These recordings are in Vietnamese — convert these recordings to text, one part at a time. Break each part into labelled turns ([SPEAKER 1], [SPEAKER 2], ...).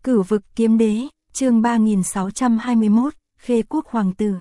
[SPEAKER 1] Cửu vực kiếm đế, chương 3621, Khê Quốc Hoàng tử.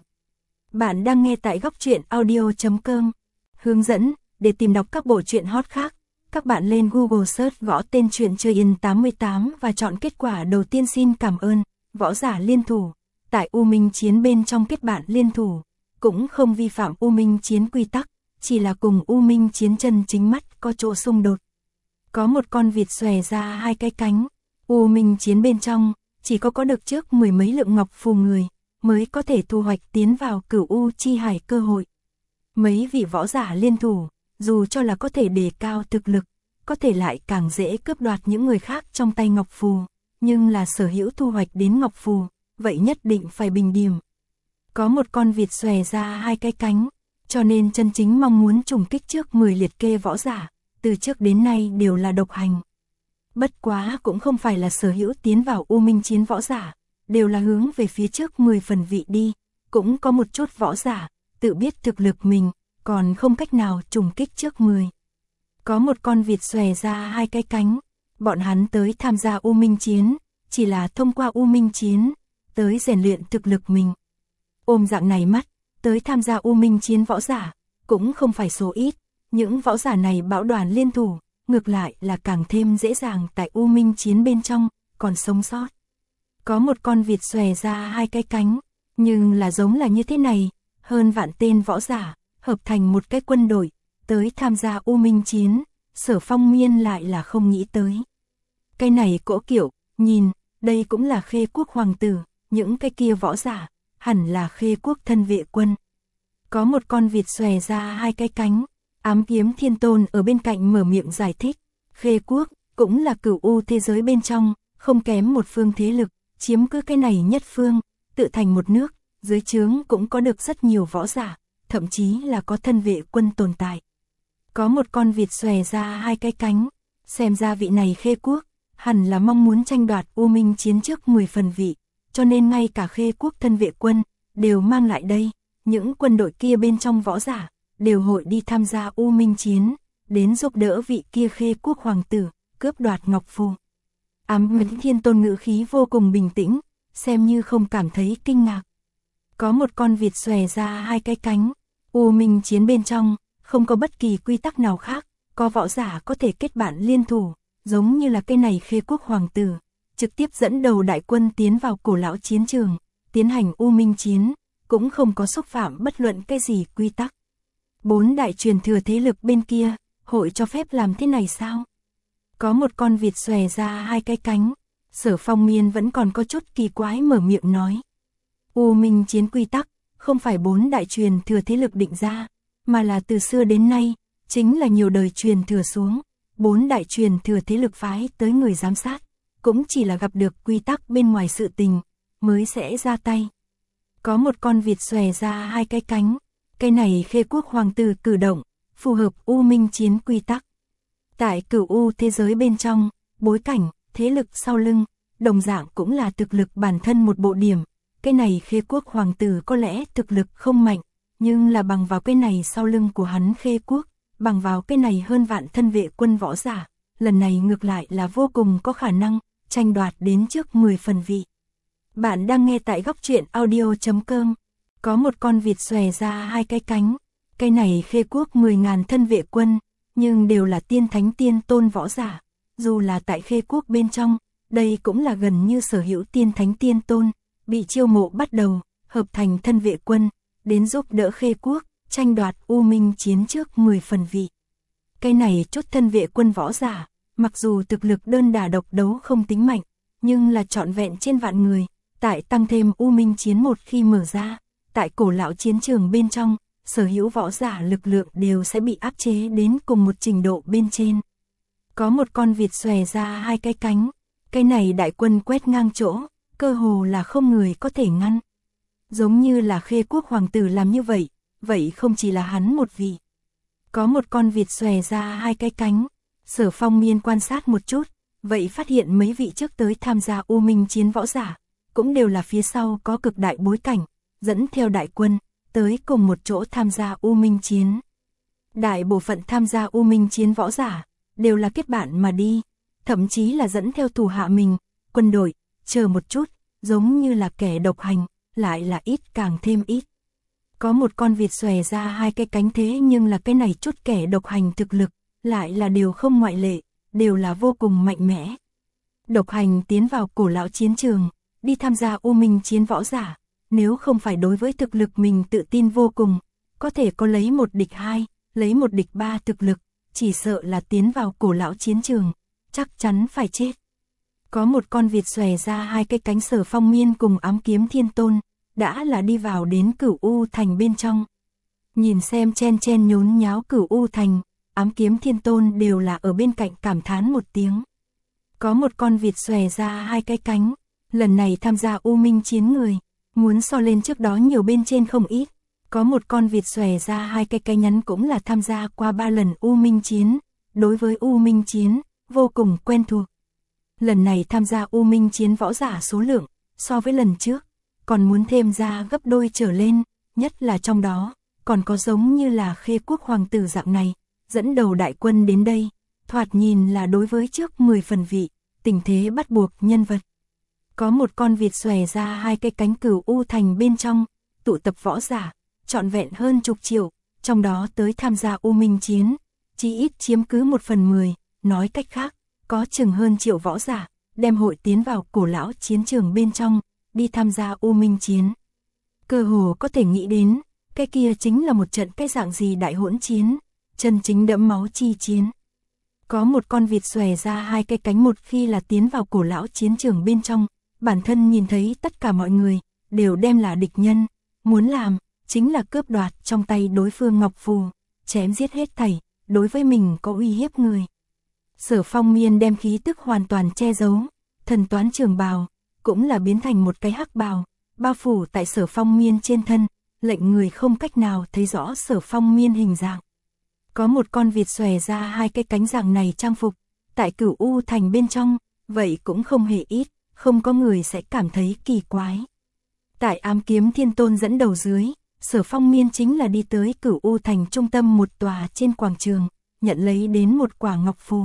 [SPEAKER 1] Bạn đang nghe tại góc truyện audio.com. Hướng dẫn, để tìm đọc các bộ truyện hot khác, các bạn lên Google search gõ tên truyện Chơi In 88 và chọn kết quả đầu tiên. Xin cảm ơn. Võ giả liên thủ, tại U Minh chiến bên trong kết bạn liên thủ, cũng không vi phạm U Minh chiến quy tắc, chỉ là cùng U Minh chiến chân chính mắt có chỗ xung đột. Có một con vịt xòe ra hai cái cánh. U Minh chiến bên trong, chỉ có được trước 10 mấy lượng ngọc phù người, mới có thể thu hoạch tiến vào Cửu U chi hải cơ hội. Mấy vị võ giả liên thủ, dù cho là có thể đề cao thực lực, có thể lại càng dễ cướp đoạt những người khác trong tay ngọc phù, nhưng là sở hữu thu hoạch đến ngọc phù, vậy nhất định phải bình điểm. Có một con vịt xòe ra hai cái cánh, cho nên chân chính mong muốn trùng kích trước 10 liệt kê võ giả, từ trước đến nay đều là độc hành. Bất quá cũng không phải là sở hữu tiến vào U Minh chiến võ giả, đều là hướng về phía trước 10 phần vị đi, cũng có một chút võ giả, tự biết thực lực mình, còn không cách nào trùng kích trước 10. Có một con vịt xòe ra hai cái cánh, bọn hắn tới tham gia U Minh chiến, chỉ là thông qua U Minh chiến, tới rèn luyện thực lực mình. Ôm dạng này mắt, tới tham gia U Minh chiến võ giả, cũng không phải số ít, những võ giả này bão đoàn liên thủ, ngược lại là càng thêm dễ dàng tại U Minh chiến bên trong, còn sống sót. Có một con vịt xòe ra hai cái cánh, nhưng là giống là như thế này, hơn vạn tên võ giả, hợp thành một cái quân đội, tới tham gia U Minh chiến, Sở Phong Miên lại là không nghĩ tới. Cái này cỗ kiểu, nhìn, đây cũng là Khê Quốc hoàng tử, những cái kia võ giả, hẳn là Khê Quốc thân vệ quân. Có một con vịt xòe ra hai cái cánh, Ám Kiếm Thiên Tôn ở bên cạnh mở miệng giải thích, Khê Quốc cũng là Cửu U thế giới bên trong, không kém một phương thế lực, chiếm cứ cái này nhất phương, tự thành một nước, dưới trướng cũng có được rất nhiều võ giả, thậm chí là có thân vệ quân tồn tại. Có một con vịt xòe ra hai cái cánh, xem ra vị này Khê Quốc, hẳn là mong muốn tranh đoạt U Minh chiến trước 10 phần vị, cho nên ngay cả Khê Quốc thân vệ quân, đều mang lại đây, những quân đội kia bên trong võ giả, đều hội đi tham gia U Minh chiến, đến giúp đỡ vị kia Khê Quốc hoàng tử, cướp đoạt ngọc phù. Ám Kiếm Thiên Tôn ngữ khí vô cùng bình tĩnh, xem như không cảm thấy kinh ngạc. Có một con vịt xòe ra hai cái cánh, U Minh chiến bên trong, không có bất kỳ quy tắc nào khác, có võ giả có thể kết bạn liên thủ, giống như là cái này Khê Quốc hoàng tử, trực tiếp dẫn đầu đại quân tiến vào cổ lão chiến trường, tiến hành U Minh chiến, cũng không có xúc phạm bất luận cái gì quy tắc. 4 đại truyền thừa thế lực bên kia, hội cho phép làm thế này sao? Có một con vịt xòe ra hai cái cánh, Sở Phong Miên vẫn còn có chút kỳ quái mở miệng nói. U Minh chiến quy tắc, không phải 4 đại truyền thừa thế lực định ra, mà là từ xưa đến nay, chính là nhiều đời truyền thừa xuống, 4 đại truyền thừa thế lực phái tới người giám sát, cũng chỉ là gặp được quy tắc bên ngoài sự tình, mới sẽ ra tay. Có một con vịt xòe ra hai cái cánh, cái này Khê Quốc hoàng tử cử động, phù hợp U Minh chiến quy tắc. Tại Cửu U thế giới bên trong, bối cảnh, thế lực sau lưng, đồng dạng cũng là thực lực bản thân một bộ điểm. Cái này Khê Quốc hoàng tử có lẽ thực lực không mạnh, nhưng là bằng vào cái này sau lưng của hắn Khê Quốc, bằng vào cái này hơn vạn thân vệ quân võ giả, lần này ngược lại là vô cùng có khả năng tranh đoạt đến trước 10 phần vị. Bạn đang nghe tại góc truyện audio.com. Có một con vịt xòe ra hai cái cánh, cái này Khê Quốc 10.000 thân vệ quân, nhưng đều là tiên thánh tiên tôn võ giả, dù là tại Khê Quốc bên trong, đây cũng là gần như sở hữu tiên thánh tiên tôn, bị chiêu mộ bắt đầu, hợp thành thân vệ quân, đến giúp đỡ Khê Quốc, tranh đoạt U Minh chiến trước 10 phần vị. Cái này chút thân vệ quân võ giả, mặc dù thực lực đơn đả độc đấu không tính mạnh, nhưng là trọn vẹn trên vạn người, tại tăng thêm U Minh chiến một khi mở ra, tại cổ lão chiến trường bên trong, sở hữu võ giả lực lượng đều sẽ bị áp chế đến cùng một trình độ bên trên. Có một con vịt xòe ra hai cái cánh, cái này đại quân quét ngang chỗ, cơ hồ là không người có thể ngăn. Giống như là Khê Quốc hoàng tử làm như vậy, vậy không chỉ là hắn một vị. Có một con vịt xòe ra hai cái cánh, Sở Phong Miên quan sát một chút, vậy phát hiện mấy vị trước tới tham gia U Minh chiến võ giả, cũng đều là phía sau có cực đại bối cảnh, dẫn theo đại quân, tới cùng một chỗ tham gia U Minh chiến. Đại bộ phận tham gia U Minh chiến võ giả, đều là kết bạn mà đi, thậm chí là dẫn theo thủ hạ mình, quân đội, chờ một chút, giống như là kẻ độc hành, lại là ít càng thêm ít. Có một con vịt xòe ra hai cái cánh thế nhưng là cái này chút kẻ độc hành thực lực, lại là điều không ngoại lệ, đều là vô cùng mạnh mẽ. Độc hành tiến vào cổ lão chiến trường, đi tham gia U Minh chiến võ giả, nếu không phải đối với thực lực mình tự tin vô cùng, có thể có lấy một địch hai, lấy một địch ba thực lực, chỉ sợ là tiến vào cổ lão chiến trường, chắc chắn phải chết. Có một con vịt xòe ra hai cái cánh, Sở Phong Miên cùng Ám Kiếm Thiên Tôn, đã là đi vào đến Cửu U Thành bên trong. Nhìn xem chen chen nhốn nháo Cửu U Thành, Ám Kiếm Thiên Tôn đều là ở bên cạnh cảm thán một tiếng. Có một con vịt xòe ra hai cái cánh, lần này tham gia U Minh chiến người, muốn so lên trước đó nhiều bên trên không ít. Có một con vịt xòe ra hai cái cánh nhắn cũng là tham gia qua 3 lần U Minh chiến, đối với U Minh chiến, vô cùng quen thuộc. Lần này tham gia U Minh chiến võ giả số lượng, so với lần trước, còn muốn thêm ra gấp đôi trở lên, nhất là trong đó, còn có giống như là Khê Quốc hoàng tử dạng này, dẫn đầu đại quân đến đây, thoạt nhìn là đối với trước 10 phần vị, tình thế bắt buộc nhân vật. Có một con vịt xòe ra hai cái cánh, Cửu U Thành bên trong, tụ tập võ giả, trọn vẹn hơn chục triệu, trong đó tới tham gia U Minh chiến, chỉ ít chiếm cứ 1/10, nói cách khác, có chừng hơn triệu võ giả, đem hội tiến vào cổ lão chiến trường bên trong, đi tham gia U Minh chiến. Cơ hồ có thể nghĩ đến, cái kia chính là một trận cái dạng gì đại hỗn chiến, chân chính đẫm máu chi chiến. Có một con vịt xòe ra hai cái cánh, một khi là tiến vào cổ lão chiến trường bên trong, bản thân nhìn thấy tất cả mọi người, đều đem là địch nhân, muốn làm, chính là cướp đoạt trong tay đối phương ngọc phù, chém giết hết thảy, đối với mình có uy hiếp người. Sở Phong Miên đem khí tức hoàn toàn che giấu, thần toán trường bào, cũng là biến thành một cái hắc bào, bao phủ tại Sở Phong Miên trên thân, lệnh người không cách nào thấy rõ Sở Phong Miên hình dạng. Có một con vịt xòe ra hai cái cánh, dạng này trang phục, tại Cửu U Thành bên trong, vậy cũng không hề ít, không có người sẽ cảm thấy kỳ quái. Tại Ám Kiếm Thiên Tôn dẫn đầu dưới, Sở Phong Miên chính là đi tới Cửu U Thành trung tâm một tòa trên quảng trường, nhận lấy đến một quả ngọc phù.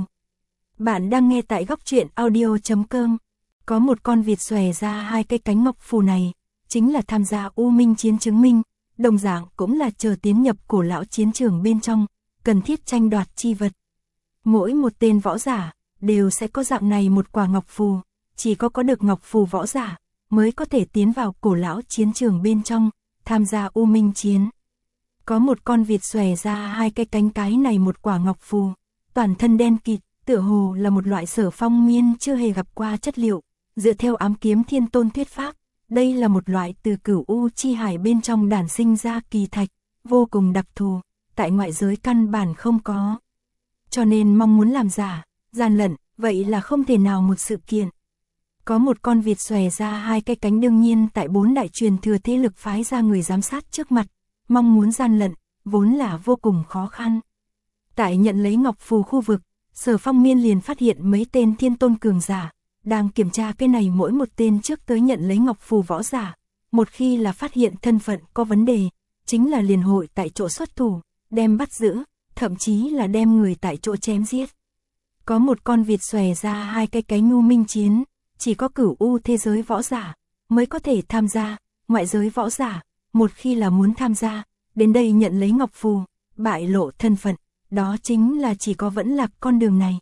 [SPEAKER 1] Bạn đang nghe tại góc truyện audio.com. Có một con vịt xòe ra hai cái cánh, ngọc phù này, chính là tham gia U Minh chiến chứng minh, đồng dạng cũng là chờ tiến nhập cổ lão chiến trường bên trong, cần thiết tranh đoạt chi vật. Mỗi một tên võ giả, đều sẽ có dạng này một quả ngọc phù, chỉ có được ngọc phù võ giả, mới có thể tiến vào cổ lão chiến trường bên trong, tham gia U Minh chiến. Có một con vịt xòe ra hai cái cánh, cái này một quả ngọc phù, toàn thân đen kịt, tựa hồ là một loại Sở Phong Miên chưa hề gặp qua chất liệu, dựa theo Ám Kiếm Thiên Tôn thuyết pháp, đây là một loại từ Cửu U chi hải bên trong đản sinh ra kỳ thạch, vô cùng đặc thù, tại ngoại giới căn bản không có. Cho nên mong muốn làm giả, gian lận, vậy là không thể nào một sự kiện. Có một con vịt xòe ra hai cái cánh, đương nhiên tại 4 đại truyền thừa thế lực phái ra người giám sát trước mặt, mong muốn gian lận, vốn là vô cùng khó khăn. Tại nhận lấy ngọc phù khu vực, Sở Phong Miên liền phát hiện mấy tên thiên tôn cường giả, đang kiểm tra cái này mỗi một tên trước tới nhận lấy ngọc phù võ giả. Một khi là phát hiện thân phận có vấn đề, chính là liền hội tại chỗ xuất thủ, đem bắt giữ, thậm chí là đem người tại chỗ chém giết. Có một con vịt xòe ra hai cái cánh, U Minh chiến, chỉ có Cửu U thế giới võ giả mới có thể tham gia, ngoại giới võ giả, một khi là muốn tham gia, đến đây nhận lấy ngọc phù, bại lộ thân phận, đó chính là chỉ có vẫn lạc con đường này.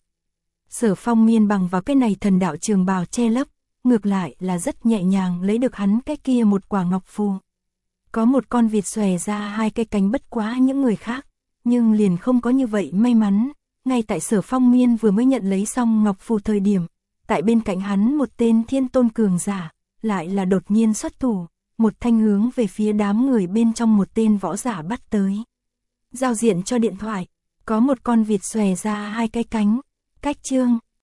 [SPEAKER 1] Sở Phong Miên bằng vào cái này thần đạo trường bào che lấp, ngược lại là rất nhẹ nhàng lấy được hắn cái kia một quả ngọc phù. Có một con vịt xòe ra hai cái cánh, bất quá những người khác, nhưng liền không có như vậy may mắn. Ngay tại Sở Phong Miên vừa mới nhận lấy xong ngọc phù thời điểm, tại bên cạnh hắn một tên thiên tôn cường giả, lại là đột nhiên xuất thủ, một thanh hướng về phía đám người bên trong một tên võ giả bắt tới. Giao diện cho điện thoại, có một con vịt xòe ra hai cái cánh, cách chương,